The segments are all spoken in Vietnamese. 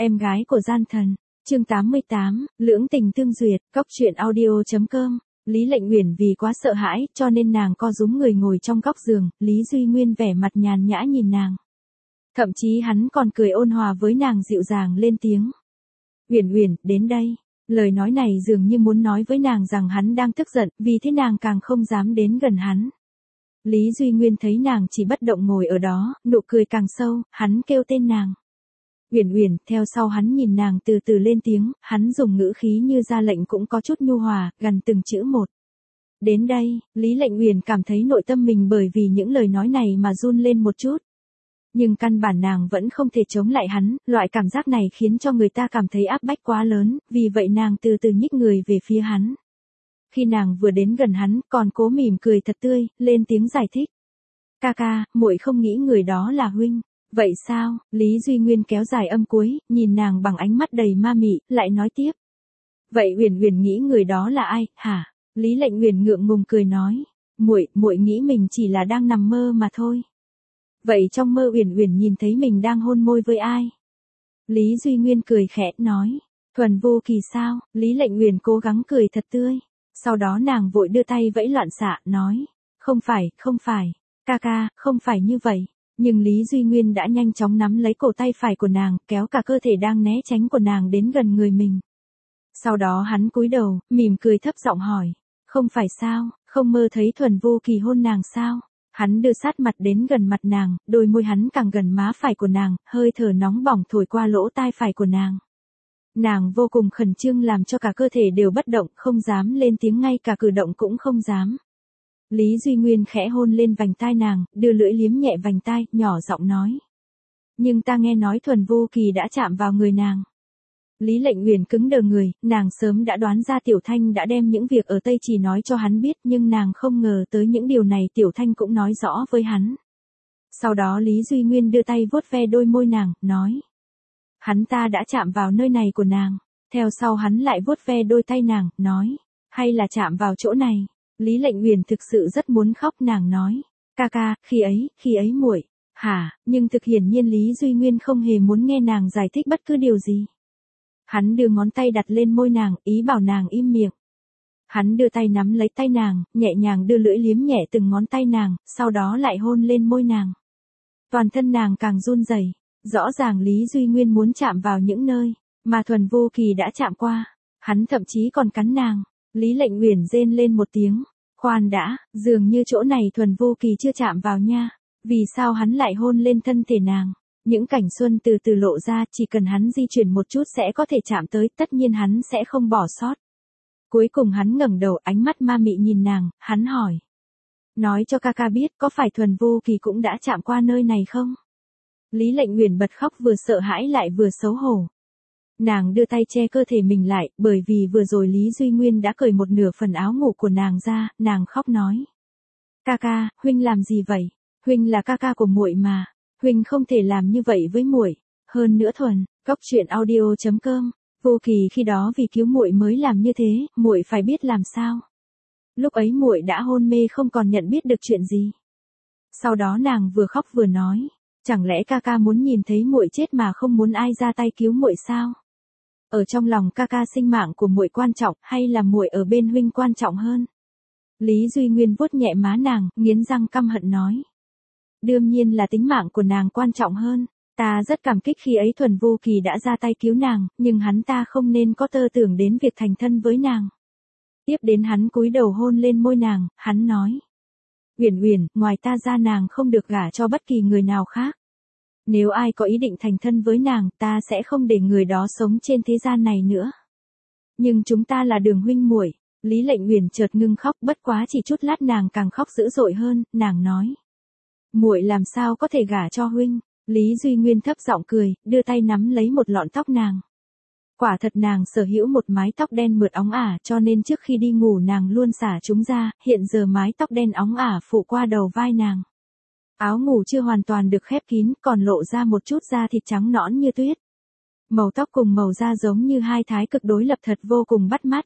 Em gái của gian thần. Chương 88, lưỡng tình tương duyệt, cóc truyện audio.com. Lý Lệnh Uyển vì quá sợ hãi, cho nên nàng co rúm người ngồi trong góc giường, Lý Duy Nguyên vẻ mặt nhàn nhã nhìn nàng. Thậm chí hắn còn cười ôn hòa với nàng dịu dàng lên tiếng. Uyển Uyển, đến đây. Lời nói này dường như muốn nói với nàng rằng hắn đang tức giận, vì thế nàng càng không dám đến gần hắn. Lý Duy Nguyên thấy nàng chỉ bất động ngồi ở đó, nụ cười càng sâu, hắn kêu tên nàng. Uyển Uyển, theo sau hắn nhìn nàng từ từ lên tiếng, hắn dùng ngữ khí như ra lệnh cũng có chút nhu hòa, gần từng chữ một. Đến đây, Lý Lệnh Uyển cảm thấy nội tâm mình bởi vì những lời nói này mà run lên một chút. Nhưng căn bản nàng vẫn không thể chống lại hắn, loại cảm giác này khiến cho người ta cảm thấy áp bách quá lớn, vì vậy nàng từ từ nhích người về phía hắn. Khi nàng vừa đến gần hắn, còn cố mỉm cười thật tươi, lên tiếng giải thích. Ca ca, muội không nghĩ người đó là huynh. Vậy sao? Lý Duy Nguyên kéo dài âm cuối, nhìn nàng bằng ánh mắt đầy ma mị, lại nói tiếp. Vậy Uyển Uyển nghĩ người đó là ai, hả? Lý Lệnh Uyển ngượng ngùng cười nói. Muội nghĩ mình chỉ là đang nằm mơ mà thôi. Vậy trong mơ Uyển Uyển nhìn thấy mình đang hôn môi với ai? Lý Duy Nguyên cười khẽ, nói. Thuần Vô Kỳ sao? Lý Lệnh Uyển cố gắng cười thật tươi. Sau đó nàng vội đưa tay vẫy loạn xạ, nói. Không phải. Ca ca, không phải như vậy. Nhưng Lý Duy Nguyên đã nhanh chóng nắm lấy cổ tay phải của nàng, kéo cả cơ thể đang né tránh của nàng đến gần người mình. Sau đó hắn cúi đầu, mỉm cười thấp giọng hỏi. Không phải sao, không mơ thấy Thuần Vô Kỳ hôn nàng sao? Hắn đưa sát mặt đến gần mặt nàng, đôi môi hắn càng gần má phải của nàng, hơi thở nóng bỏng thổi qua lỗ tai phải của nàng. Nàng vô cùng khẩn trương làm cho cả cơ thể đều bất động, không dám lên tiếng, ngay cả cử động cũng không dám. Lý Duy Nguyên khẽ hôn lên vành tai nàng, đưa lưỡi liếm nhẹ vành tai, nhỏ giọng nói. Nhưng ta nghe nói Thuần Vô Kỳ đã chạm vào người nàng. Lý Lệnh Uyển cứng đờ người, nàng sớm đã đoán ra Tiểu Thanh đã đem những việc ở Tây Trì nói cho hắn biết, nhưng nàng không ngờ tới những điều này Tiểu Thanh cũng nói rõ với hắn. Sau đó Lý Duy Nguyên đưa tay vuốt ve đôi môi nàng, nói. Hắn ta đã chạm vào nơi này của nàng. Theo sau hắn lại vuốt ve đôi tay nàng, nói. Hay là chạm vào chỗ này. Lý Lệnh Uyển thực sự rất muốn khóc, nàng nói. Ca ca, khi ấy muội. Hả, nhưng thực hiển nhiên Lý Duy Nguyên không hề muốn nghe nàng giải thích bất cứ điều gì. Hắn đưa ngón tay đặt lên môi nàng, ý bảo nàng im miệng. Hắn đưa tay nắm lấy tay nàng, nhẹ nhàng đưa lưỡi liếm nhẹ từng ngón tay nàng, sau đó lại hôn lên môi nàng. Toàn thân nàng càng run rẩy. Rõ ràng Lý Duy Nguyên muốn chạm vào những nơi mà Thuần Vô Kỳ đã chạm qua. Hắn thậm chí còn cắn nàng. Lý Lệnh Uyển rên lên một tiếng. Khoan đã, dường như chỗ này Thuần Vô Kỳ chưa chạm vào nha. Vì sao hắn lại hôn lên thân thể nàng? Những cảnh xuân từ từ lộ ra, chỉ cần hắn di chuyển một chút sẽ có thể chạm tới, tất nhiên hắn sẽ không bỏ sót. Cuối cùng hắn ngẩng đầu, ánh mắt ma mị nhìn nàng, hắn hỏi. Nói cho ca ca biết, có phải Thuần Vô Kỳ cũng đã chạm qua nơi này không? Lý Lệnh Uyển bật khóc, vừa sợ hãi lại vừa xấu hổ. Nàng đưa tay che cơ thể mình lại, bởi vì vừa rồi Lý Duy Nguyên đã cởi một nửa phần áo ngủ của nàng ra, nàng khóc nói. Ca ca, huynh làm gì vậy? Huynh là ca ca của muội mà. Huynh không thể làm như vậy với muội. Hơn nữa Thuần, cóc truyện audio.com. Vô Kỳ khi đó vì cứu muội mới làm như thế, muội phải biết làm sao. Lúc ấy muội đã hôn mê không còn nhận biết được chuyện gì. Sau đó nàng vừa khóc vừa nói. Chẳng lẽ ca ca muốn nhìn thấy muội chết mà không muốn ai ra tay cứu muội sao? Ở trong lòng ca ca sinh mạng của muội quan trọng, hay là muội ở bên huynh quan trọng hơn? Lý Duy Nguyên vuốt nhẹ má nàng, nghiến răng căm hận nói. Đương nhiên là tính mạng của nàng quan trọng hơn. Ta rất cảm kích khi ấy Thuần Vô Kỳ đã ra tay cứu nàng, nhưng hắn ta không nên có tơ tưởng đến việc thành thân với nàng. Tiếp đến hắn cúi đầu hôn lên môi nàng, hắn nói. Uyển Uyển, ngoài ta ra nàng không được gả cho bất kỳ người nào khác. Nếu ai có ý định thành thân với nàng, ta sẽ không để người đó sống trên thế gian này nữa. Nhưng chúng ta là đường huynh muội. Lý Lệnh Uyển chợt ngưng khóc, bất quá chỉ chút lát nàng càng khóc dữ dội hơn, nàng nói. Muội làm sao có thể gả cho huynh? Lý Duy Nguyên thấp giọng cười, đưa tay nắm lấy một lọn tóc nàng. Quả thật nàng sở hữu một mái tóc đen mượt óng ả, cho nên trước khi đi ngủ nàng luôn xả chúng ra, hiện giờ mái tóc đen óng ả phủ qua đầu vai nàng. Áo ngủ chưa hoàn toàn được khép kín, còn lộ ra một chút da thịt trắng nõn như tuyết. Màu tóc cùng màu da giống như hai thái cực đối lập, thật vô cùng bắt mắt.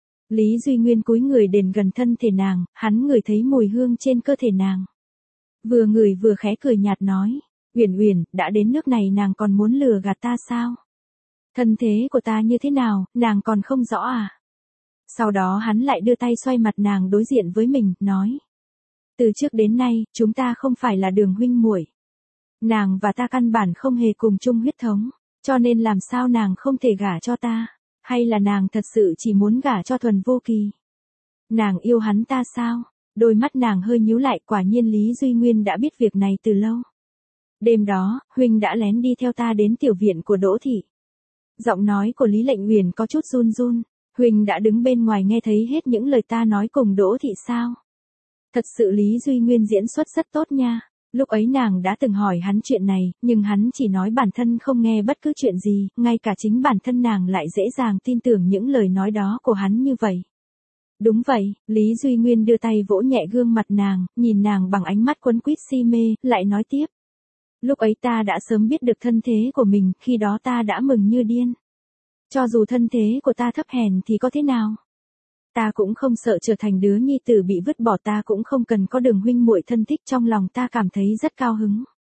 Lý Duy Nguyên cúi người đến gần thân thể nàng, hắn ngửi thấy mùi hương trên cơ thể nàng. Vừa ngửi vừa khẽ cười nhạt nói. Uyển Uyển, đã đến nước này nàng còn muốn lừa gạt ta sao? Thân thế của ta như thế nào, nàng còn không rõ à? Sau đó hắn lại đưa tay xoay mặt nàng đối diện với mình, nói. Từ trước đến nay, chúng ta không phải là đường huynh muội. Nàng và ta căn bản không hề cùng chung huyết thống, cho nên làm sao nàng không thể gả cho ta? Hay là nàng thật sự chỉ muốn gả cho Thuần Vô Kỳ? Nàng yêu hắn ta sao? Đôi mắt nàng hơi nhíu lại, quả nhiên Lý Duy Nguyên đã biết việc này từ lâu. Đêm đó, huynh đã lén đi theo ta đến tiểu viện của Đỗ thị. Giọng nói của Lý Lệnh Uyển có chút run run, huynh đã đứng bên ngoài nghe thấy hết những lời ta nói cùng Đỗ thị sao? Thật sự Lý Duy Nguyên diễn xuất rất tốt nha. Lúc ấy nàng đã từng hỏi hắn chuyện này, nhưng hắn chỉ nói bản thân không nghe bất cứ chuyện gì, ngay cả chính bản thân nàng lại dễ dàng tin tưởng những lời nói đó của hắn như vậy. Đúng vậy, Lý Duy Nguyên đưa tay vỗ nhẹ gương mặt nàng, nhìn nàng bằng ánh mắt quấn quýt si mê, lại nói tiếp. Lúc ấy ta đã sớm biết được thân thế của mình, khi đó ta đã mừng như điên. Cho dù thân thế của ta thấp hèn thì có thế nào? Ta cũng không sợ trở thành đứa nhi tử bị vứt bỏ, ta cũng không cần có đường huynh muội thân thích, trong lòng ta cảm thấy rất cao hứng.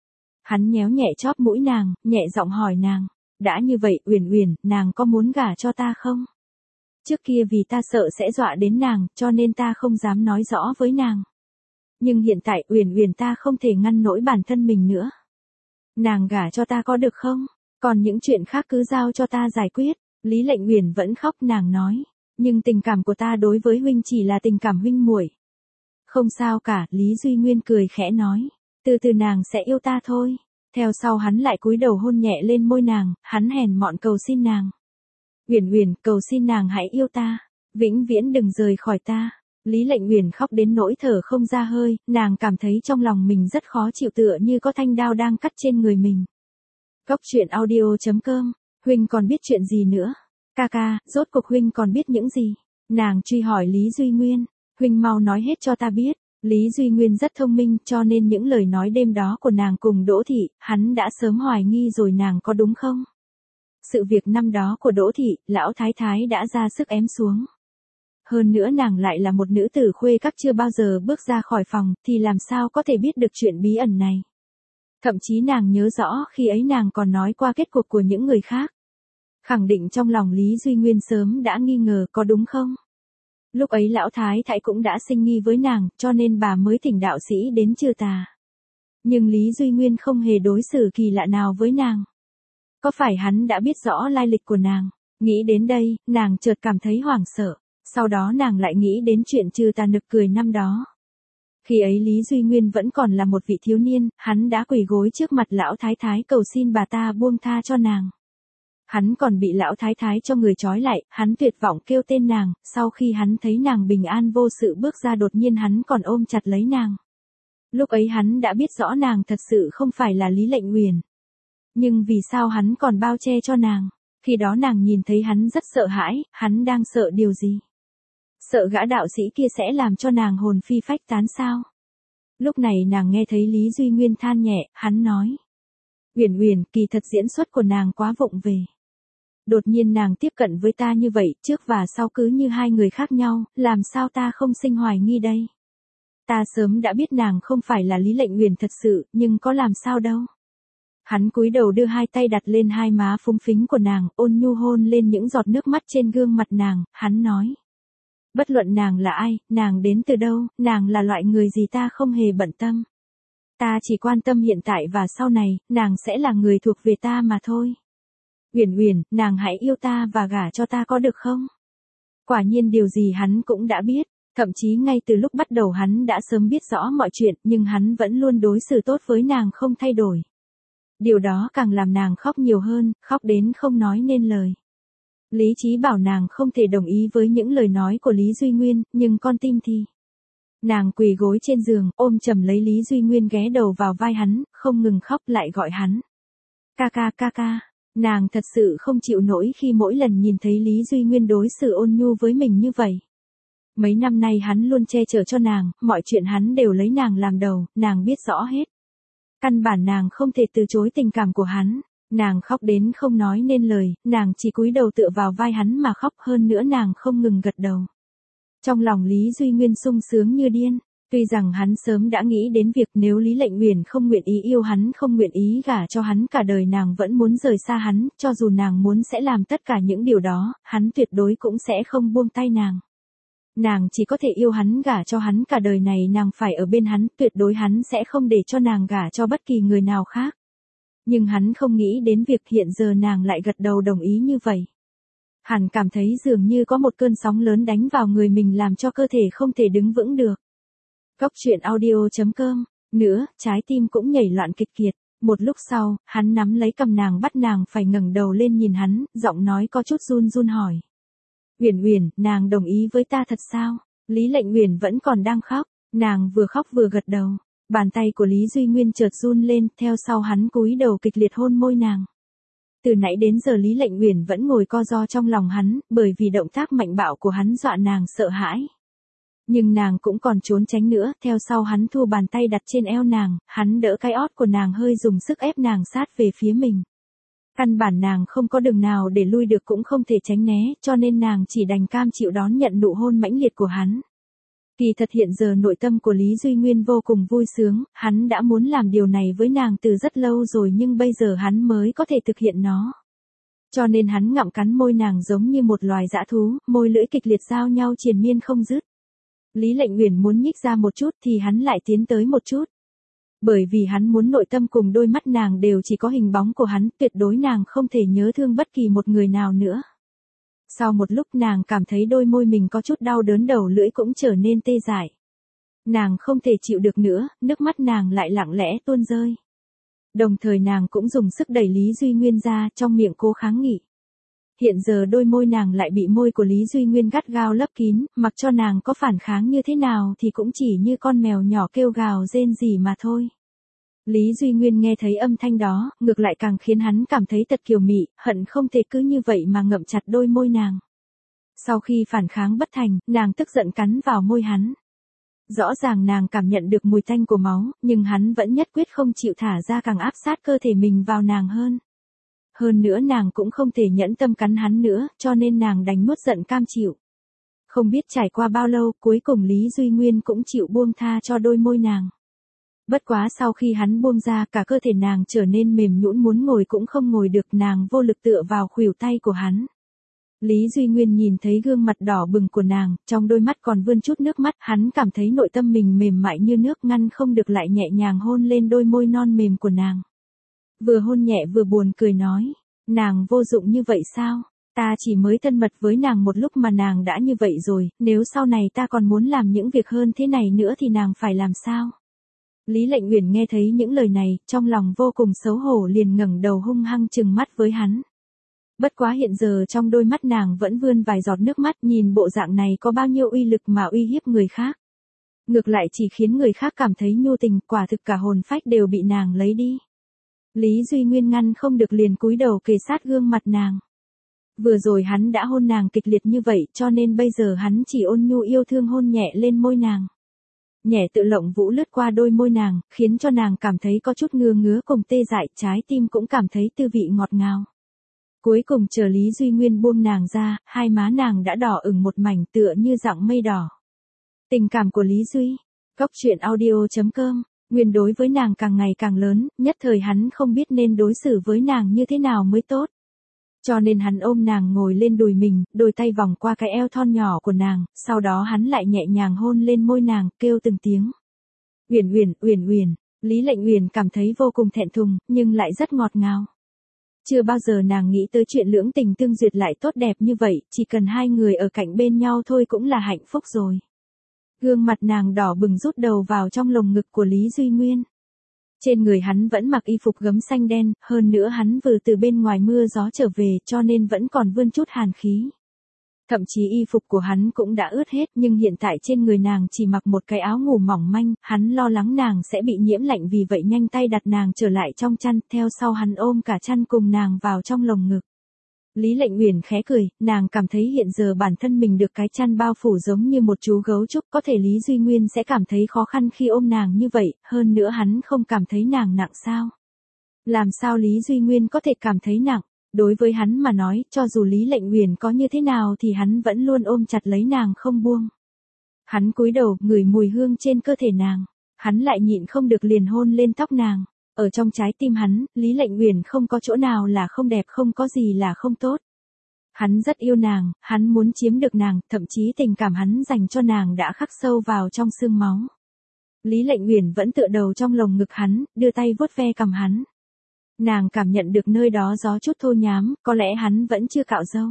Hắn nhéo nhẹ chóp mũi nàng, nhẹ giọng hỏi nàng. Đã như vậy Uyển Uyển, nàng có muốn gả cho ta không? Trước kia vì ta sợ sẽ dọa đến nàng, cho nên ta không dám nói rõ với nàng. Nhưng hiện tại Uyển Uyển ta không thể ngăn nổi bản thân mình nữa. Nàng gả cho ta có được không? Còn những chuyện khác cứ giao cho ta giải quyết. Lý Lệnh Uyển vẫn khóc, nàng nói. Nhưng tình cảm của ta đối với huynh chỉ là tình cảm huynh muội. Không sao cả, Lý Duy Nguyên cười khẽ nói. Từ từ nàng sẽ yêu ta thôi. Theo sau hắn lại cúi đầu hôn nhẹ lên môi nàng, hắn hèn mọn cầu xin nàng. Uyển Uyển, cầu xin nàng hãy yêu ta, vĩnh viễn đừng rời khỏi ta. Lý Lệnh Uyển khóc đến nỗi thở không ra hơi, nàng cảm thấy trong lòng mình rất khó chịu, tựa như có thanh đao đang cắt trên người mình. Cốc truyện audio.com, huynh còn biết chuyện gì nữa? Ca ca, rốt cuộc huynh còn biết những gì? Nàng truy hỏi Lý Duy Nguyên, huynh mau nói hết cho ta biết. Lý Duy Nguyên rất thông minh, cho nên những lời nói đêm đó của nàng cùng Đỗ thị, hắn đã sớm hoài nghi rồi, nàng có đúng không? Sự việc năm đó của Đỗ thị, lão thái thái đã ra sức ém xuống. Hơn nữa nàng lại là một nữ tử khuê các chưa bao giờ bước ra khỏi phòng, thì làm sao có thể biết được chuyện bí ẩn này. Thậm chí nàng nhớ rõ khi ấy nàng còn nói qua kết cục của những người khác. Khẳng định trong lòng Lý Duy Nguyên sớm đã nghi ngờ, có đúng không? Lúc ấy lão thái thái cũng đã sinh nghi với nàng, cho nên bà mới thỉnh đạo sĩ đến trừ tà. Nhưng Lý Duy Nguyên không hề đối xử kỳ lạ nào với nàng. Có phải hắn đã biết rõ lai lịch của nàng? Nghĩ đến đây, nàng chợt cảm thấy hoảng sợ. Sau đó nàng lại nghĩ đến chuyện trừ tà nực cười năm đó. Khi ấy Lý Duy Nguyên vẫn còn là một vị thiếu niên, hắn đã quỳ gối trước mặt lão thái thái cầu xin bà ta buông tha cho nàng. Hắn còn bị lão thái thái cho người trói lại, hắn tuyệt vọng kêu tên nàng, sau khi hắn thấy nàng bình an vô sự bước ra, đột nhiên hắn còn ôm chặt lấy nàng. Lúc ấy hắn đã biết rõ nàng thật sự không phải là Lý Lệnh Uyển. Nhưng vì sao hắn còn bao che cho nàng? Khi đó nàng nhìn thấy hắn rất sợ hãi, hắn đang sợ điều gì? Sợ gã đạo sĩ kia sẽ làm cho nàng hồn phi phách tán sao? Lúc này nàng nghe thấy Lý Duy Nguyên than nhẹ, hắn nói. Uyển Uyển, kỳ thật diễn xuất của nàng quá vụng về. Đột nhiên nàng tiếp cận với ta như vậy, trước và sau cứ như hai người khác nhau, làm sao ta không sinh hoài nghi đây? Ta sớm đã biết nàng không phải là Lý Lệnh Uyển thật sự, nhưng có làm sao đâu. Hắn cúi đầu đưa hai tay đặt lên hai má phúng phính của nàng, ôn nhu hôn lên những giọt nước mắt trên gương mặt nàng, hắn nói. Bất luận nàng là ai, nàng đến từ đâu, nàng là loại người gì ta không hề bận tâm. Ta chỉ quan tâm hiện tại và sau này, nàng sẽ là người thuộc về ta mà thôi. Uyển Uyển, nàng hãy yêu ta và gả cho ta có được không? Quả nhiên điều gì hắn cũng đã biết, thậm chí ngay từ lúc bắt đầu hắn đã sớm biết rõ mọi chuyện, nhưng hắn vẫn luôn đối xử tốt với nàng không thay đổi. Điều đó càng làm nàng khóc nhiều hơn, khóc đến không nói nên lời. Lý trí bảo nàng không thể đồng ý với những lời nói của Lý Duy Nguyên, nhưng con tim thì. Nàng quỳ gối trên giường, ôm chầm lấy Lý Duy Nguyên, ghé đầu vào vai hắn, không ngừng khóc, lại gọi hắn. Ca ca ca ca. Nàng thật sự không chịu nổi khi mỗi lần nhìn thấy Lý Duy Nguyên đối xử ôn nhu với mình như vậy. Mấy năm nay hắn luôn che chở cho nàng, mọi chuyện hắn đều lấy nàng làm đầu, nàng biết rõ hết. Căn bản nàng không thể từ chối tình cảm của hắn. Nàng khóc đến không nói nên lời, nàng chỉ cúi đầu tựa vào vai hắn mà khóc, hơn nữa nàng không ngừng gật đầu. Trong lòng Lý Duy Nguyên sung sướng như điên. Tuy rằng hắn sớm đã nghĩ đến việc nếu Lý Lệnh Uyển không nguyện ý yêu hắn, không nguyện ý gả cho hắn cả đời, nàng vẫn muốn rời xa hắn, cho dù nàng muốn sẽ làm tất cả những điều đó, hắn tuyệt đối cũng sẽ không buông tay nàng. Nàng chỉ có thể yêu hắn, gả cho hắn cả đời này, nàng phải ở bên hắn, tuyệt đối hắn sẽ không để cho nàng gả cho bất kỳ người nào khác. Nhưng hắn không nghĩ đến việc hiện giờ nàng lại gật đầu đồng ý như vậy. Hắn cảm thấy dường như có một cơn sóng lớn đánh vào người mình làm cho cơ thể không thể đứng vững được. Cốc truyện audio.com. Nữa, trái tim cũng nhảy loạn kịch kiệt. Một lúc sau, hắn nắm lấy cầm nàng, bắt nàng phải ngẩng đầu lên nhìn hắn, giọng nói có chút run run hỏi. Uyển Uyển, nàng đồng ý với ta thật sao? Lý Lệnh Uyển vẫn còn đang khóc, nàng vừa khóc vừa gật đầu. Bàn tay của Lý Duy Nguyên chợt run lên, theo sau hắn cúi đầu kịch liệt hôn môi nàng. Từ nãy đến giờ Lý Lệnh Uyển vẫn ngồi co ro trong lòng hắn, bởi vì động tác mạnh bạo của hắn dọa nàng sợ hãi. Nhưng nàng cũng còn trốn tránh nữa, theo sau hắn thu bàn tay đặt trên eo nàng, hắn đỡ cái ót của nàng, hơi dùng sức ép nàng sát về phía mình. Căn bản nàng không có đường nào để lui được, cũng không thể tránh né, cho nên nàng chỉ đành cam chịu đón nhận nụ hôn mãnh liệt của hắn. Kỳ thật hiện giờ nội tâm của Lý Duy Nguyên vô cùng vui sướng, hắn đã muốn làm điều này với nàng từ rất lâu rồi, nhưng bây giờ hắn mới có thể thực hiện nó. Cho nên hắn ngậm cắn môi nàng giống như một loài dã thú, môi lưỡi kịch liệt giao nhau triền miên không dứt. Lý Lệnh Uyển muốn nhích ra một chút thì hắn lại tiến tới một chút. Bởi vì hắn muốn nội tâm cùng đôi mắt nàng đều chỉ có hình bóng của hắn, tuyệt đối nàng không thể nhớ thương bất kỳ một người nào nữa. Sau một lúc nàng cảm thấy đôi môi mình có chút đau đớn, đầu lưỡi cũng trở nên tê dại. Nàng không thể chịu được nữa, nước mắt nàng lại lặng lẽ tuôn rơi. Đồng thời nàng cũng dùng sức đẩy Lý Duy Nguyên ra, trong miệng cố kháng nghị. Hiện giờ đôi môi nàng lại bị môi của Lý Duy Nguyên gắt gao lấp kín, mặc cho nàng có phản kháng như thế nào thì cũng chỉ như con mèo nhỏ kêu gào rên rỉ mà thôi. Lý Duy Nguyên nghe thấy âm thanh đó, ngược lại càng khiến hắn cảm thấy thật kiều mị, hận không thể cứ như vậy mà ngậm chặt đôi môi nàng. Sau khi phản kháng bất thành, nàng tức giận cắn vào môi hắn. Rõ ràng nàng cảm nhận được mùi tanh của máu, nhưng hắn vẫn nhất quyết không chịu thả ra, càng áp sát cơ thể mình vào nàng hơn. Hơn nữa nàng cũng không thể nhẫn tâm cắn hắn nữa, cho nên nàng đành nuốt giận cam chịu. Không biết trải qua bao lâu, cuối cùng Lý Duy Nguyên cũng chịu buông tha cho đôi môi nàng. Bất quá sau khi hắn buông ra, cả cơ thể nàng trở nên mềm nhũn, muốn ngồi cũng không ngồi được, nàng vô lực tựa vào khuỷu tay của hắn. Lý Duy Nguyên nhìn thấy gương mặt đỏ bừng của nàng, trong đôi mắt còn vươn chút nước mắt, hắn cảm thấy nội tâm mình mềm mại như nước, ngăn không được lại nhẹ nhàng hôn lên đôi môi non mềm của nàng. Vừa hôn nhẹ vừa buồn cười nói, nàng vô dụng như vậy sao? Ta chỉ mới thân mật với nàng một lúc mà nàng đã như vậy rồi, nếu sau này ta còn muốn làm những việc hơn thế này nữa thì nàng phải làm sao? Lý Lệnh Uyển nghe thấy những lời này, trong lòng vô cùng xấu hổ, liền ngẩng đầu hung hăng trừng mắt với hắn. Bất quá hiện giờ trong đôi mắt nàng vẫn vươn vài giọt nước mắt, nhìn bộ dạng này có bao nhiêu uy lực mà uy hiếp người khác. Ngược lại chỉ khiến người khác cảm thấy nhu tình, quả thực cả hồn phách đều bị nàng lấy đi. Lý Duy Nguyên ngăn không được liền cúi đầu kề sát gương mặt nàng. Vừa rồi hắn đã hôn nàng kịch liệt như vậy, cho nên bây giờ hắn chỉ ôn nhu yêu thương hôn nhẹ lên môi nàng. Nhẹ tự lộng vũ lướt qua đôi môi nàng, khiến cho nàng cảm thấy có chút ngứa ngứa cùng tê dại, trái tim cũng cảm thấy tư vị ngọt ngào. Cuối cùng chờ Lý Duy Nguyên buông nàng ra, hai má nàng đã đỏ ửng một mảnh, tựa như dạng mây đỏ. Tình cảm của Lý Duy, Cốc truyện audio.com, Nguyên đối với nàng càng ngày càng lớn, nhất thời hắn không biết nên đối xử với nàng như thế nào mới tốt. Cho nên hắn ôm nàng ngồi lên đùi mình, đôi tay vòng qua cái eo thon nhỏ của nàng, sau đó hắn lại nhẹ nhàng hôn lên môi nàng, kêu từng tiếng. Uyển Uyển, Uyển Uyển. Lý Lệnh Uyển cảm thấy vô cùng thẹn thùng, nhưng lại rất ngọt ngào. Chưa bao giờ nàng nghĩ tới chuyện lưỡng tình tương duyệt lại tốt đẹp như vậy, chỉ cần hai người ở cạnh bên nhau thôi cũng là hạnh phúc rồi. Gương mặt nàng đỏ bừng, rút đầu vào trong lồng ngực của Lý Duy Nguyên. Trên người hắn vẫn mặc y phục gấm xanh đen, hơn nữa hắn vừa từ bên ngoài mưa gió trở về, cho nên vẫn còn vươn chút hàn khí. Thậm chí y phục của hắn cũng đã ướt hết, nhưng hiện tại trên người nàng chỉ mặc một cái áo ngủ mỏng manh, hắn lo lắng nàng sẽ bị nhiễm lạnh, vì vậy nhanh tay đặt nàng trở lại trong chăn, theo sau hắn ôm cả chăn cùng nàng vào trong lồng ngực. Lý Lệnh Uyển khẽ cười, nàng cảm thấy hiện giờ bản thân mình được cái chăn bao phủ giống như một chú gấu trúc, có thể Lý Duy Nguyên sẽ cảm thấy khó khăn khi ôm nàng như vậy, hơn nữa hắn không cảm thấy nàng nặng sao? Làm sao Lý Duy Nguyên có thể cảm thấy nặng? Đối với hắn mà nói, cho dù Lý Lệnh Uyển có như thế nào thì hắn vẫn luôn ôm chặt lấy nàng không buông. Hắn cúi đầu, ngửi mùi hương trên cơ thể nàng. Hắn lại nhịn không được liền hôn lên tóc nàng. Ở trong trái tim hắn, Lý Lệnh Uyển không có chỗ nào là không đẹp, không có gì là không tốt. Hắn rất yêu nàng, hắn muốn chiếm được nàng, thậm chí tình cảm hắn dành cho nàng đã khắc sâu vào trong xương máu. Lý Lệnh Uyển vẫn tựa đầu trong lồng ngực hắn, đưa tay vuốt ve cằm hắn. Nàng cảm nhận được nơi đó gió chút thô nhám, có lẽ hắn vẫn chưa cạo râu.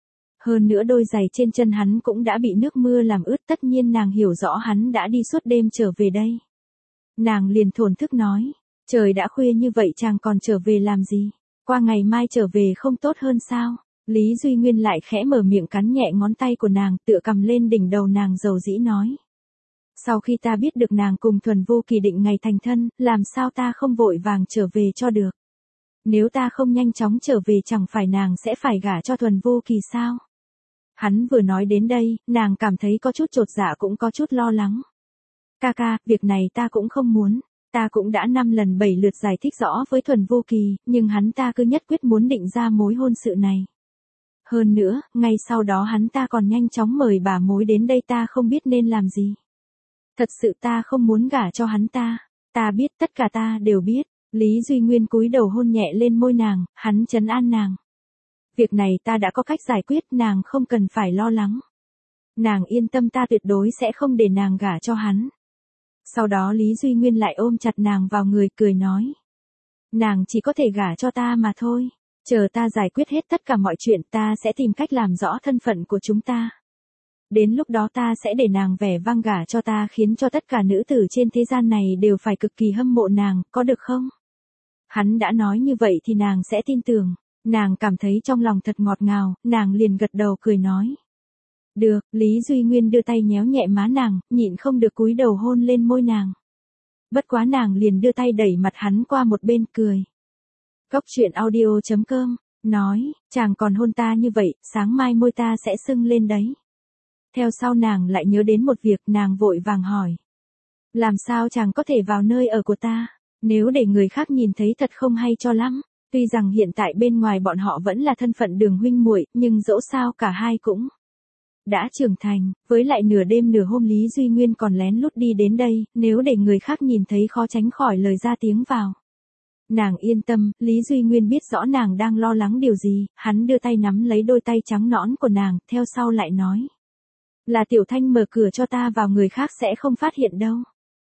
Hơn nữa đôi giày trên chân hắn cũng đã bị nước mưa làm ướt, tất nhiên nàng hiểu rõ hắn đã đi suốt đêm trở về đây. Nàng liền thổn thức nói, trời đã khuya như vậy chàng còn trở về làm gì, qua ngày mai trở về không tốt hơn sao? Lý Duy Nguyên lại khẽ mở miệng cắn nhẹ ngón tay của nàng, tựa cầm lên đỉnh đầu nàng dầu dĩ nói. Sau khi ta biết được nàng cùng Thuần Vô Kỳ định ngày thành thân, làm sao ta không vội vàng trở về cho được? Nếu ta không nhanh chóng trở về chẳng phải nàng sẽ phải gả cho Thuần Vô Kỳ sao? Hắn vừa nói đến đây, nàng cảm thấy có chút chột dạ cũng có chút lo lắng. Ca ca, việc này ta cũng không muốn. Ta cũng đã 5 lần 7 lượt giải thích rõ với Thuần Vô Kỳ, nhưng hắn ta cứ nhất quyết muốn định ra mối hôn sự này. Hơn nữa, ngay sau đó hắn ta còn nhanh chóng mời bà mối đến đây, ta không biết nên làm gì. Thật sự ta không muốn gả cho hắn ta. Ta biết, tất cả ta đều biết. Lý Duy Nguyên cúi đầu hôn nhẹ lên môi nàng, hắn trấn an nàng. Việc này ta đã có cách giải quyết, nàng không cần phải lo lắng. Nàng yên tâm, ta tuyệt đối sẽ không để nàng gả cho hắn. Sau đó Lý Duy Nguyên lại ôm chặt nàng vào người, cười nói. Nàng chỉ có thể gả cho ta mà thôi. Chờ ta giải quyết hết tất cả mọi chuyện, ta sẽ tìm cách làm rõ thân phận của chúng ta. Đến lúc đó ta sẽ để nàng vẻ vang gả cho ta, khiến cho tất cả nữ tử trên thế gian này đều phải cực kỳ hâm mộ nàng, có được không? Hắn đã nói như vậy thì nàng sẽ tin tưởng. Nàng cảm thấy trong lòng thật ngọt ngào, nàng liền gật đầu cười nói. Được, Lý Duy Nguyên đưa tay nhéo nhẹ má nàng, nhịn không được cúi đầu hôn lên môi nàng. Bất quá nàng liền đưa tay đẩy mặt hắn qua một bên, cười. Cốc truyện audio.com, nói, chàng còn hôn ta như vậy, sáng mai môi ta sẽ sưng lên đấy. Theo sau nàng lại nhớ đến một việc, nàng vội vàng hỏi. Làm sao chàng có thể vào nơi ở của ta, nếu để người khác nhìn thấy thật không hay cho lắm. Tuy rằng hiện tại bên ngoài bọn họ vẫn là thân phận đường huynh muội, nhưng dẫu sao cả hai cũng đã trưởng thành, với lại nửa đêm nửa hôm Lý Duy Nguyên còn lén lút đi đến đây, nếu để người khác nhìn thấy khó tránh khỏi lời ra tiếng vào. Nàng yên tâm, Lý Duy Nguyên biết rõ nàng đang lo lắng điều gì, hắn đưa tay nắm lấy đôi tay trắng nõn của nàng, theo sau lại nói. Là Tiểu Thanh mở cửa cho ta vào, người khác sẽ không phát hiện đâu.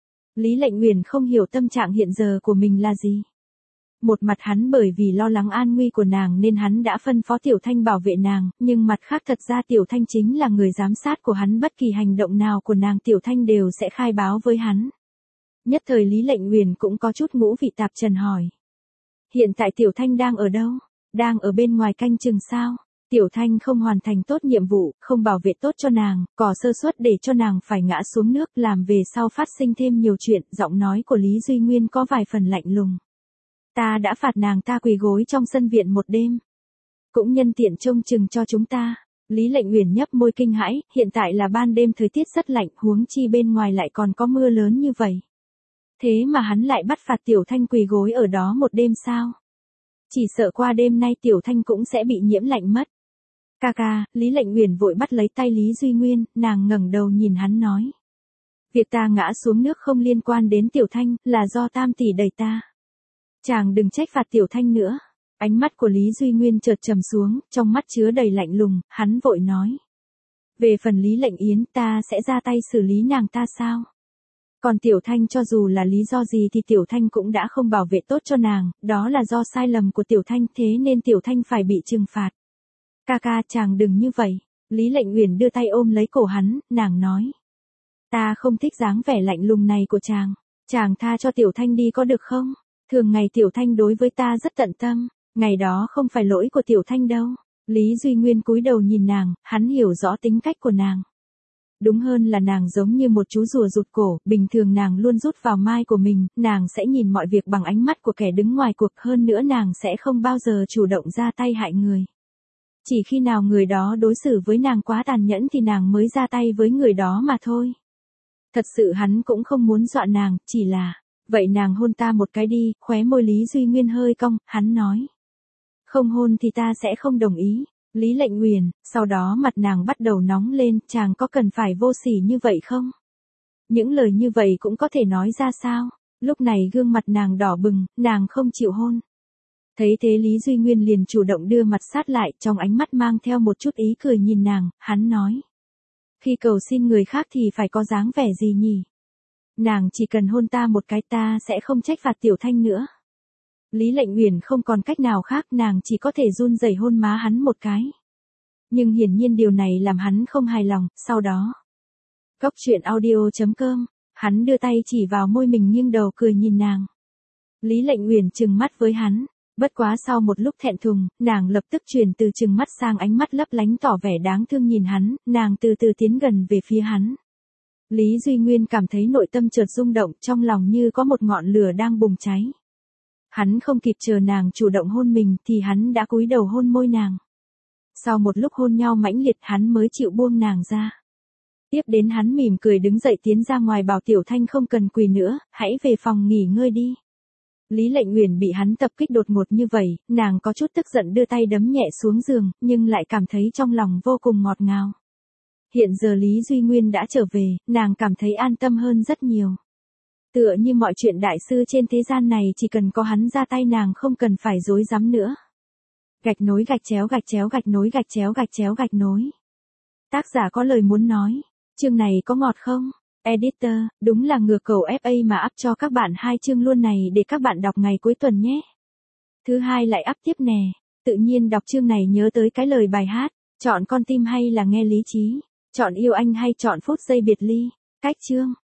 Lý Lệnh Uyển không hiểu tâm trạng hiện giờ của mình là gì. Một mặt hắn bởi vì lo lắng an nguy của nàng nên hắn đã phân phó Tiểu Thanh bảo vệ nàng, nhưng mặt khác thật ra Tiểu Thanh chính là người giám sát của hắn, bất kỳ hành động nào của nàng Tiểu Thanh đều sẽ khai báo với hắn. Nhất thời Lý Lệnh Uyển cũng có chút ngũ vị tạp trần hỏi. Hiện tại Tiểu Thanh đang ở đâu? Đang ở bên ngoài canh chừng sao? Tiểu Thanh không hoàn thành tốt nhiệm vụ, không bảo vệ tốt cho nàng, có sơ suất để cho nàng phải ngã xuống nước, làm về sau phát sinh thêm nhiều chuyện. Giọng nói của Lý Duy Nguyên có vài phần lạnh lùng. Ta đã phạt nàng ta quỳ gối trong sân viện một đêm. Cũng nhân tiện trông chừng cho chúng ta. Lý Lệnh Uyển nhấp môi kinh hãi, hiện tại là ban đêm thời tiết rất lạnh, huống chi bên ngoài lại còn có mưa lớn như vậy. Thế mà hắn lại bắt phạt Tiểu Thanh quỳ gối ở đó một đêm sao? Chỉ sợ qua đêm nay Tiểu Thanh cũng sẽ bị nhiễm lạnh mất. Ca ca, Lý Lệnh Uyển vội bắt lấy tay Lý Duy Nguyên, nàng ngẩng đầu nhìn hắn nói. Việc ta ngã xuống nước không liên quan đến Tiểu Thanh, là do Tam tỷ đẩy ta. Chàng đừng trách phạt Tiểu Thanh nữa. Ánh mắt của Lý Duy Nguyên chợt trầm xuống, trong mắt chứa đầy lạnh lùng, hắn vội nói. Về phần Lý Lệnh Yến, ta sẽ ra tay xử lý nàng ta sao? Còn Tiểu Thanh, cho dù là lý do gì thì Tiểu Thanh cũng đã không bảo vệ tốt cho nàng, đó là do sai lầm của Tiểu Thanh, thế nên Tiểu Thanh phải bị trừng phạt. Ca ca, chàng đừng như vậy. Lý Lệnh Uyển đưa tay ôm lấy cổ hắn, nàng nói. Ta không thích dáng vẻ lạnh lùng này của chàng. Chàng tha cho Tiểu Thanh đi có được không? Thường ngày Tiểu Thanh đối với ta rất tận tâm, ngày đó không phải lỗi của Tiểu Thanh đâu. Lý Duy Nguyên cúi đầu nhìn nàng, hắn hiểu rõ tính cách của nàng. Đúng hơn là nàng giống như một chú rùa rụt cổ, bình thường nàng luôn rút vào mai của mình, nàng sẽ nhìn mọi việc bằng ánh mắt của kẻ đứng ngoài cuộc, hơn nữa nàng sẽ không bao giờ chủ động ra tay hại người. Chỉ khi nào người đó đối xử với nàng quá tàn nhẫn thì nàng mới ra tay với người đó mà thôi. Thật sự hắn cũng không muốn dọa nàng, chỉ là, vậy nàng hôn ta một cái đi, khóe môi Lý Duy Nguyên hơi cong, hắn nói. Không hôn thì ta sẽ không đồng ý. Lý Lệnh Nguyền, sau đó mặt nàng bắt đầu nóng lên, chàng có cần phải vô sỉ như vậy không? Những lời như vậy cũng có thể nói ra sao? Lúc này gương mặt nàng đỏ bừng, nàng không chịu hôn. Thấy thế Lý Duy Nguyên liền chủ động đưa mặt sát lại, trong ánh mắt mang theo một chút ý cười nhìn nàng, hắn nói. Khi cầu xin người khác thì phải có dáng vẻ gì nhỉ? Nàng chỉ cần hôn ta một cái ta sẽ không trách phạt Tiểu Thanh nữa. Lý Lệnh Uyển không còn cách nào khác, nàng chỉ có thể run rẩy hôn má hắn một cái. Nhưng hiển nhiên điều này làm hắn không hài lòng, sau đó. Cốc truyện audio.com, hắn đưa tay chỉ vào môi mình nghiêng đầu cười nhìn nàng. Lý Lệnh Uyển trừng mắt với hắn, bất quá sau một lúc thẹn thùng, nàng lập tức chuyển từ trừng mắt sang ánh mắt lấp lánh tỏ vẻ đáng thương nhìn hắn, nàng từ từ tiến gần về phía hắn. Lý Duy Nguyên cảm thấy nội tâm chợt rung động, trong lòng như có một ngọn lửa đang bùng cháy. Hắn không kịp chờ nàng chủ động hôn mình thì hắn đã cúi đầu hôn môi nàng. Sau một lúc hôn nhau mãnh liệt hắn mới chịu buông nàng ra. Tiếp đến hắn mỉm cười đứng dậy tiến ra ngoài bảo Tiểu Thanh không cần quỳ nữa, hãy về phòng nghỉ ngơi đi. Lý Lệnh Uyển bị hắn tập kích đột ngột như vậy, nàng có chút tức giận đưa tay đấm nhẹ xuống giường, nhưng lại cảm thấy trong lòng vô cùng ngọt ngào. Hiện giờ Lý Duy Nguyên đã trở về, nàng cảm thấy an tâm hơn rất nhiều. Tựa như mọi chuyện đại sư trên thế gian này chỉ cần có hắn ra tay nàng không cần phải rối rắm nữa. Gạch nối gạch chéo gạch chéo gạch nối gạch chéo gạch chéo gạch nối. Tác giả có lời muốn nói, chương này có ngọt không? Editor, đúng là ngừa cầu FA mà up cho các bạn 2 chương luôn này để các bạn đọc ngày cuối tuần nhé. Thứ hai lại up tiếp nè, tự nhiên đọc chương này nhớ tới cái lời bài hát, chọn con tim hay là nghe lý trí, chọn yêu anh hay chọn phút giây biệt ly, cách chương.